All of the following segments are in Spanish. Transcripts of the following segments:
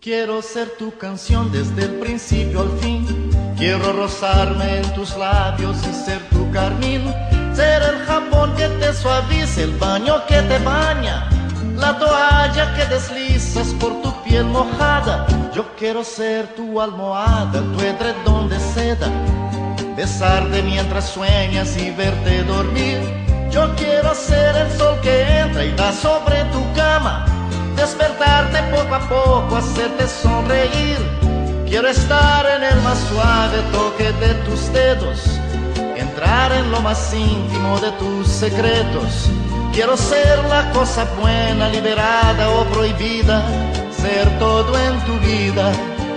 Quiero ser tu canción desde el principio al fin. Quiero rozarme en tus labios y ser tu carmín. Ser el jabón que te suaviza, el baño que te baña, la toalla que deslizas por tu piel mojada. Yo quiero ser tu almohada, tu edredón de seda, besarte mientras sueñas y verte dormir. Yo quiero ser el sol que entra y da sobre tu cama, despertarte poco a poco, hacerte sonreír. Quiero estar en el más suave toque de tus dedos, entrar en lo más íntimo de tus secretos. Quiero ser la cosa buena, liberada o prohibida, ser todo en tu vida.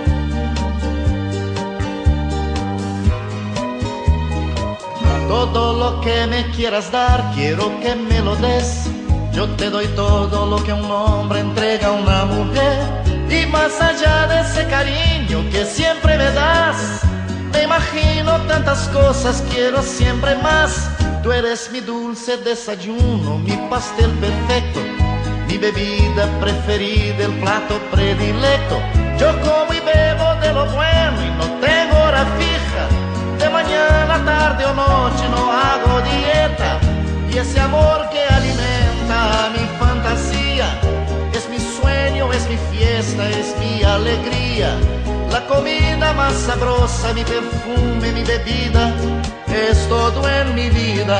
Todo lo que me quieras dar, quiero que me lo des. Yo te doy todo lo que un hombre entrega a una mujer. Y más allá de ese cariño que siempre me das, me imagino tantas cosas, quiero siempre más. Tú eres mi dulce desayuno, mi pastel perfecto, mi bebida preferida, el plato predilecto. Yo como y bebo de lo bueno y no tengo hora fija. De mañana, tarde o noche no hago dieta. Y ese amor que alimenta mi fantasía es mi sueño, es mi fiesta, es mi alegría. La comida más sabrosa, mi perfume, mi bebida, es todo en mi vida.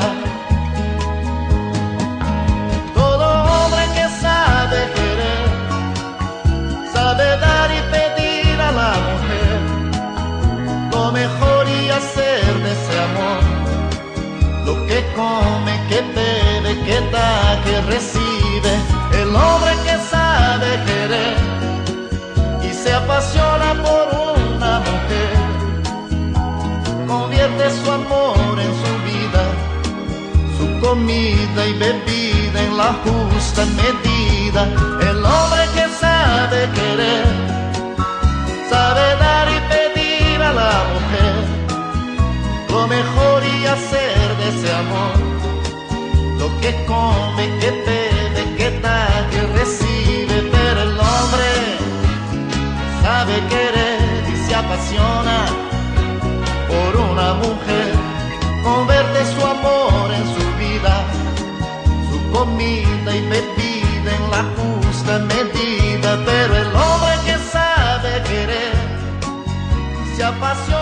Todo hombre que sabe querer, sabe dar y pedir a la mujer lo mejor y hacer de ese amor lo que come, que bebe, que da, que recibe. El hombre que sabe querer y se apasiona por una mujer, convierte su amor en su vida, su comida y bebida en la justa medida. El hombre que sabe querer, sabe dar y pedir a la mujer lo mejor y hacer de ese amor lo que come, que bebe, que da, que recibe. Pero el hombre sabe querer y se apasiona por una mujer, convierte su amor en su vida, su comida y bebida en la justa medida. Pero el hombre que sabe querer se apasiona